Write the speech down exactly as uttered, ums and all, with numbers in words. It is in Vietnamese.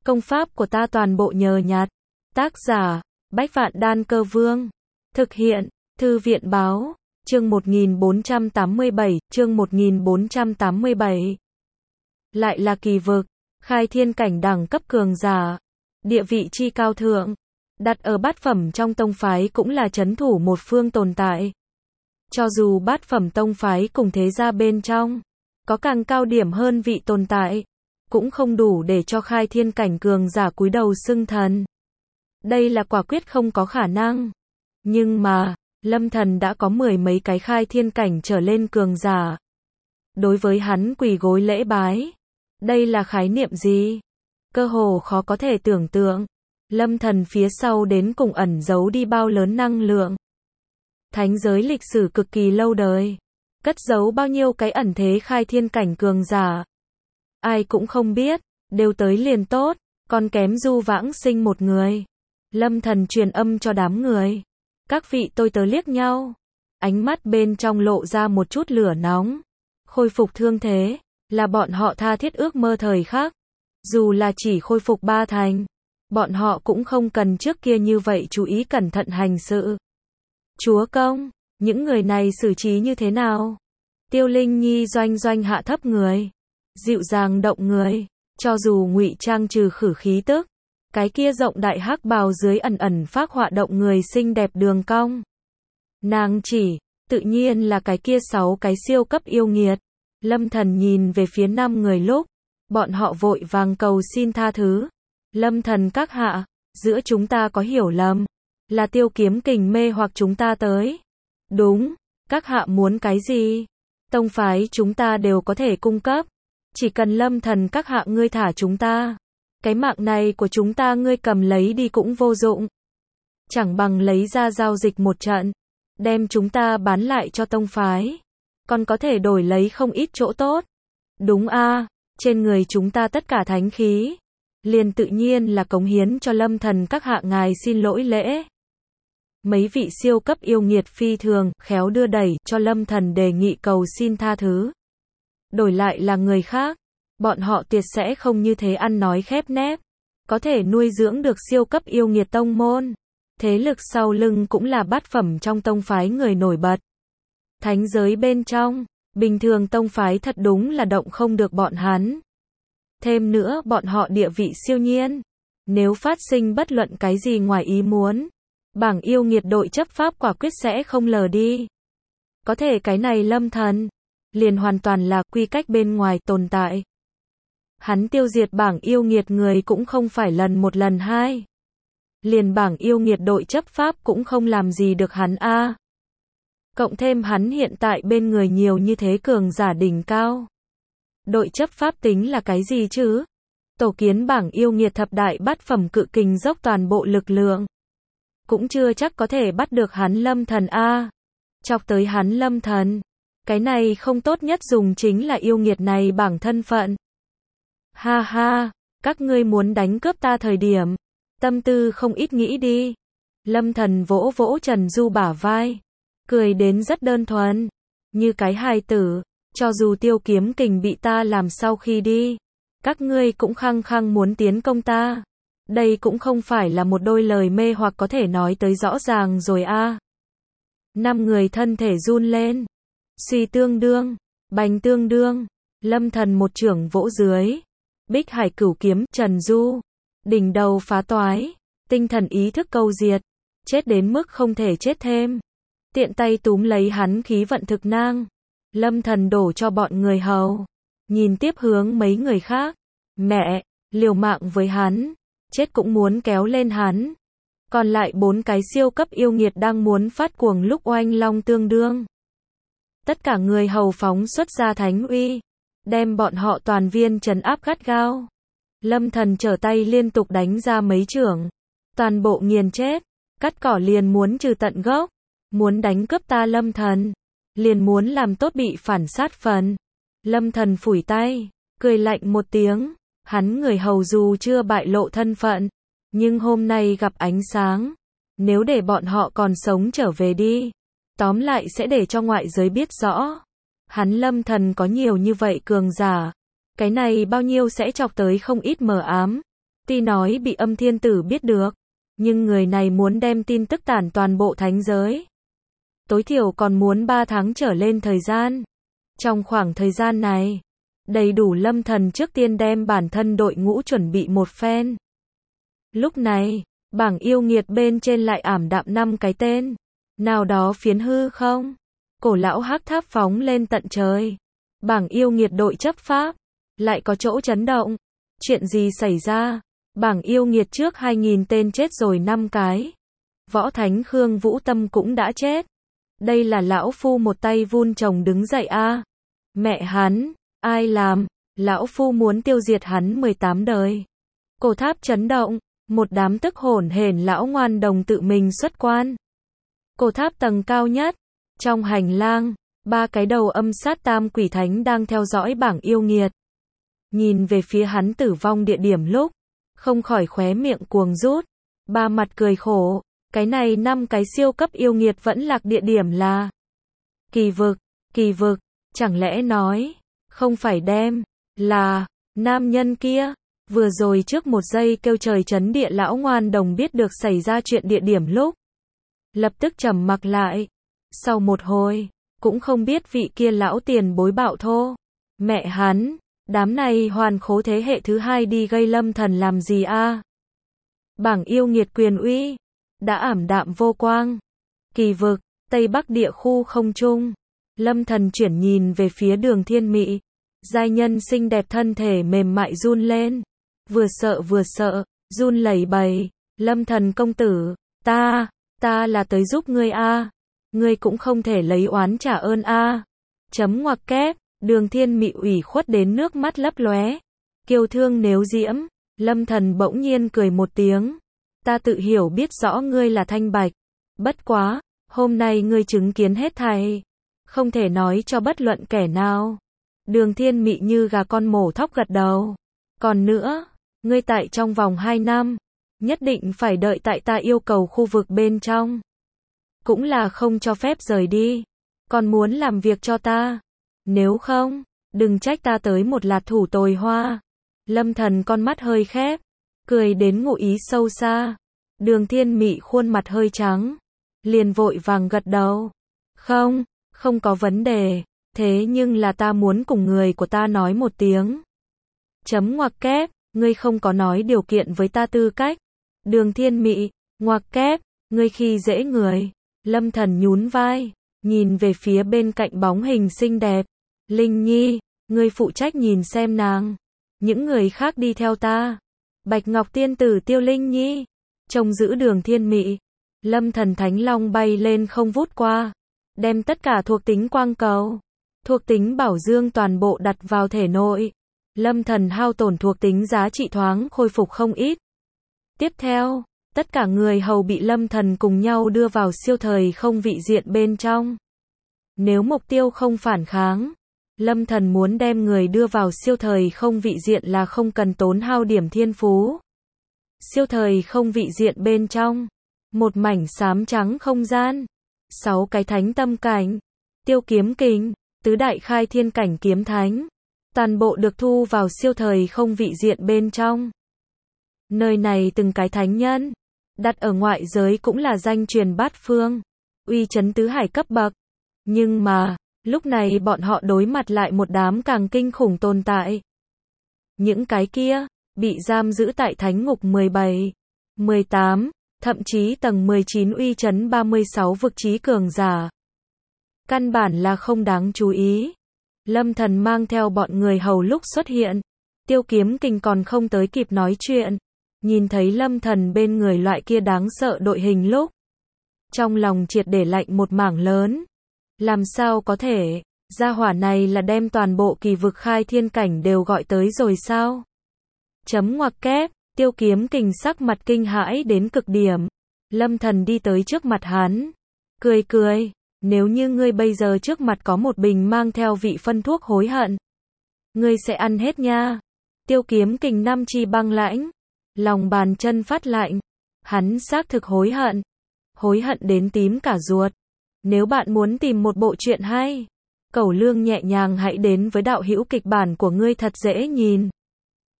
Công pháp của ta toàn bộ nhờ nhặt. Tác giả, Bách Vạn Đan Cơ Vương. Thực hiện, Thư viện Báo. Chương một nghìn bốn trăm tám mươi bảy, chương một nghìn bốn trăm tám mươi bảy. Lại là kỳ vực, khai thiên cảnh đẳng cấp cường giả. Địa vị chi cao thượng. Đặt ở bát phẩm trong tông phái cũng là trấn thủ một phương tồn tại. Cho dù bát phẩm tông phái cùng thế gia bên trong, có càng cao điểm hơn vị tồn tại, cũng không đủ để cho khai thiên cảnh cường giả cúi đầu xưng thần. Đây là quả quyết không có khả năng. Nhưng mà, Lâm Thần đã có mười mấy cái khai thiên cảnh trở lên cường giả. Đối với hắn quỳ gối lễ bái. Đây là khái niệm gì? Cơ hồ khó có thể tưởng tượng. Lâm Thần phía sau đến cùng ẩn giấu đi bao lớn năng lượng. Thánh giới lịch sử cực kỳ lâu đời. Cất giấu bao nhiêu cái ẩn thế khai thiên cảnh cường giả. Ai cũng không biết, đều tới liền tốt, còn kém Du Vãng Sinh một người. Lâm Thần truyền âm cho đám người. Các vị tôi tớ liếc nhau. Ánh mắt bên trong lộ ra một chút lửa nóng. Khôi phục thương thế, là bọn họ tha thiết ước mơ thời khắc. Dù là chỉ khôi phục ba thành, bọn họ cũng không cần trước kia như vậy chú ý cẩn thận hành sự. Chúa công, những người này xử trí như thế nào? Tiêu Linh Nhi doanh doanh hạ thấp người. Dịu dàng động người, cho dù ngụy trang trừ khử khí tức, cái kia rộng đại hắc bào dưới ẩn ẩn phác họa động người xinh đẹp đường cong. Nàng chỉ, tự nhiên là cái kia sáu cái siêu cấp yêu nghiệt. Lâm Thần nhìn về phía năm người lúc, bọn họ vội vàng cầu xin tha thứ. Lâm Thần các hạ, giữa chúng ta có hiểu lầm, là Tiêu Kiếm Kình mê hoặc chúng ta tới. Đúng, các hạ muốn cái gì? Tông phái chúng ta đều có thể cung cấp. Chỉ cần Lâm Thần các hạ ngươi thả chúng ta. Cái mạng này của chúng ta ngươi cầm lấy đi cũng vô dụng. Chẳng bằng lấy ra giao dịch một trận. Đem chúng ta bán lại cho tông phái. Còn có thể đổi lấy không ít chỗ tốt. Đúng a, trên người chúng ta tất cả thánh khí. Liền tự nhiên là cống hiến cho Lâm Thần các hạ ngài xin lỗi lễ. Mấy vị siêu cấp yêu nghiệt phi thường, khéo đưa đẩy cho Lâm Thần đề nghị cầu xin tha thứ. Đổi lại là người khác, bọn họ tuyệt sẽ không như thế ăn nói khép nép. Có thể nuôi dưỡng được siêu cấp yêu nghiệt tông môn. Thế lực sau lưng cũng là bát phẩm trong tông phái người nổi bật. Thánh giới bên trong, bình thường tông phái thật đúng là động không được bọn hắn. Thêm nữa bọn họ địa vị siêu nhiên. Nếu phát sinh bất luận cái gì ngoài ý muốn, bảng yêu nghiệt đội chấp pháp quả quyết sẽ không lờ đi. Có thể cái này Lâm Thần liền hoàn toàn là quy cách bên ngoài tồn tại. Hắn tiêu diệt bảng yêu nghiệt người cũng không phải lần một lần hai. Liền bảng yêu nghiệt đội chấp pháp cũng không làm gì được hắn a. Cộng thêm hắn hiện tại bên người nhiều như thế cường giả đỉnh cao. Đội chấp pháp tính là cái gì chứ? Tổ kiến bảng yêu nghiệt thập đại bát phẩm cự kình dốc toàn bộ lực lượng. Cũng chưa chắc có thể bắt được hắn Lâm Thần a. Chọc tới hắn Lâm Thần. Cái này không tốt nhất dùng chính là yêu nghiệt này bảng thân phận. Ha ha, các ngươi muốn đánh cướp ta thời điểm. Tâm tư không ít nghĩ đi. Lâm Thần vỗ vỗ Trần Du bả vai. Cười đến rất đơn thuần. Như cái hài tử. Cho dù Tiêu Kiếm Kình bị ta làm sau khi đi. Các ngươi cũng khăng khăng muốn tiến công ta. Đây cũng không phải là một đôi lời mê hoặc có thể nói tới rõ ràng rồi a. Năm người thân thể run lên. Suy tương đương, bành tương đương. Lâm Thần một chưởng vỗ dưới. Bích Hải Cửu Kiếm, Trần Du. Đỉnh đầu phá toái. Tinh thần ý thức câu diệt. Chết đến mức không thể chết thêm. Tiện tay túm lấy hắn khí vận thực nang. Lâm Thần đổ cho bọn người hầu. Nhìn tiếp hướng mấy người khác. Mẹ, liều mạng với hắn. Chết cũng muốn kéo lên hắn. Còn lại bốn cái siêu cấp yêu nghiệt đang muốn phát cuồng lúc oanh long tương đương. Tất cả người hầu phóng xuất ra thánh uy. Đem bọn họ toàn viên trấn áp gắt gao. Lâm Thần trở tay liên tục đánh ra mấy chưởng. Toàn bộ nghiền chết. Cắt cỏ liền muốn trừ tận gốc. Muốn đánh cướp ta Lâm Thần. Liền muốn làm tốt bị phản sát phần. Lâm Thần phủi tay. Cười lạnh một tiếng. Hắn người hầu dù chưa bại lộ thân phận. Nhưng hôm nay gặp ánh sáng. Nếu để bọn họ còn sống trở về đi. Tóm lại sẽ để cho ngoại giới biết rõ. Hắn Lâm Thần có nhiều như vậy cường giả. Cái này bao nhiêu sẽ chọc tới không ít mờ ám. Tuy nói bị Âm Thiên Tử biết được, nhưng người này muốn đem tin tức tản toàn bộ thánh giới. Tối thiểu còn muốn ba tháng trở lên thời gian. Trong khoảng thời gian này, đầy đủ Lâm Thần trước tiên đem bản thân đội ngũ chuẩn bị một phen. Lúc này, bảng yêu nghiệt bên trên lại ảm đạm năm cái tên. Nào đó phiến hư không? Cổ lão hắc tháp phóng lên tận trời. Bảng yêu nghiệt đội chấp pháp, lại có chỗ chấn động. Chuyện gì xảy ra? Bảng yêu nghiệt trước hai nghìn tên chết rồi năm cái. Võ Thánh Khương Vũ Tâm cũng đã chết. Đây là lão phu một tay vun trồng đứng dậy a. À. Mẹ hắn, ai làm? Lão phu muốn tiêu diệt hắn mười tám đời. Cổ tháp chấn động, một đám tức hổn hển lão ngoan đồng tự mình xuất quan. Cổ tháp tầng cao nhất, trong hành lang, ba cái đầu âm sát tam quỷ thánh đang theo dõi bảng yêu nghiệt. Nhìn về phía hắn tử vong địa điểm lúc, không khỏi khóe miệng cuồng rút, ba mặt cười khổ, cái này năm cái siêu cấp yêu nghiệt vẫn lạc địa điểm là Kỳ vực, Kỳ vực, chẳng lẽ nói, không phải đem, là, nam nhân kia, vừa rồi trước một giây kêu trời chấn địa lão ngoan đồng biết được xảy ra chuyện địa điểm lúc. Lập tức trầm mặc lại, sau một hồi, cũng không biết vị kia lão tiền bối bạo thô. Mẹ hắn, đám này hoàn khố thế hệ thứ hai đi gây Lâm Thần làm gì a? À? Bảng yêu nghiệt quyền uy, đã ảm đạm vô quang. Kỳ vực, Tây Bắc địa khu không trung. Lâm Thần chuyển nhìn về phía Đường Thiên Mị. Giai nhân xinh đẹp thân thể mềm mại run lên. Vừa sợ vừa sợ, run lẩy bẩy. Lâm Thần công tử, ta, ta là tới giúp ngươi a. À. Ngươi cũng không thể lấy oán trả ơn a. À. Chấm ngoặc kép, Đường Thiên Mị ủy khuất đến nước mắt lấp lóe. Kiêu thương nếu diễm, Lâm Thần bỗng nhiên cười một tiếng. Ta tự hiểu biết rõ ngươi là thanh bạch. Bất quá, hôm nay ngươi chứng kiến hết thảy. Không thể nói cho bất luận kẻ nào. Đường Thiên Mị như gà con mổ thóc gật đầu. Còn nữa, ngươi tại trong vòng hai năm, nhất định phải đợi tại ta yêu cầu khu vực bên trong. Cũng là không cho phép rời đi. Còn muốn làm việc cho ta. Nếu không, đừng trách ta tới một lạt thủ tồi hoa. Lâm Thần con mắt hơi khép, cười đến ngụ ý sâu xa. Đường Thiên Mị khuôn mặt hơi trắng, liền vội vàng gật đầu. Không, không có vấn đề, thế nhưng là ta muốn cùng người của ta nói một tiếng. Chấm ngoặc kép, ngươi không có nói điều kiện với ta tư cách. Đường Thiên Mị, ngoặc kép, ngươi khi dễ người. Lâm Thần nhún vai, nhìn về phía bên cạnh bóng hình xinh đẹp. Linh Nhi, ngươi phụ trách nhìn xem nàng. Những người khác đi theo ta. Bạch Ngọc tiên tử Tiêu Linh Nhi, trông giữ Đường Thiên Mị. Lâm Thần Thánh Long bay lên không vút qua, đem tất cả thuộc tính quang cầu, thuộc tính bảo dương toàn bộ đặt vào thể nội. Lâm Thần hao tổn thuộc tính giá trị thoáng khôi phục không ít. Tiếp theo, tất cả người hầu bị Lâm Thần cùng nhau đưa vào siêu thời không vị diện bên trong. Nếu mục tiêu không phản kháng, Lâm Thần muốn đem người đưa vào siêu thời không vị diện là không cần tốn hao điểm thiên phú. Siêu thời không vị diện bên trong, một mảnh xám trắng không gian, sáu cái thánh tâm cảnh, tiêu kiếm kình, tứ đại khai thiên cảnh kiếm thánh, toàn bộ được thu vào siêu thời không vị diện bên trong. Nơi này từng cái thánh nhân, đặt ở ngoại giới cũng là danh truyền bát phương, uy chấn tứ hải cấp bậc. Nhưng mà, lúc này bọn họ đối mặt lại một đám càng kinh khủng tồn tại. Những cái kia, bị giam giữ tại thánh ngục mười bảy, mười tám, thậm chí tầng mười chín uy chấn ba mươi sáu vực trí cường giả. Căn bản là không đáng chú ý. Lâm Thần mang theo bọn người hầu lúc xuất hiện. Tiêu kiếm kình còn không tới kịp nói chuyện. Nhìn thấy Lâm Thần bên người loại kia đáng sợ đội hình lúc. Trong lòng triệt để lạnh một mảng lớn. Làm sao có thể, gia hỏa này là đem toàn bộ kỳ vực khai thiên cảnh đều gọi tới rồi sao? Chấm ngoặc kép, tiêu kiếm kình sắc mặt kinh hãi đến cực điểm. Lâm Thần đi tới trước mặt hắn. Cười cười, nếu như ngươi bây giờ trước mặt có một bình mang theo vị phân thuốc hối hận. Ngươi sẽ ăn hết nha. Tiêu kiếm kình năm chi băng lãnh. Lòng bàn chân phát lạnh. Hắn xác thực hối hận. Hối hận đến tím cả ruột. Nếu bạn muốn tìm một bộ truyện hay, cẩu lương nhẹ nhàng hãy đến với đạo hữu kịch bản của ngươi thật dễ nhìn.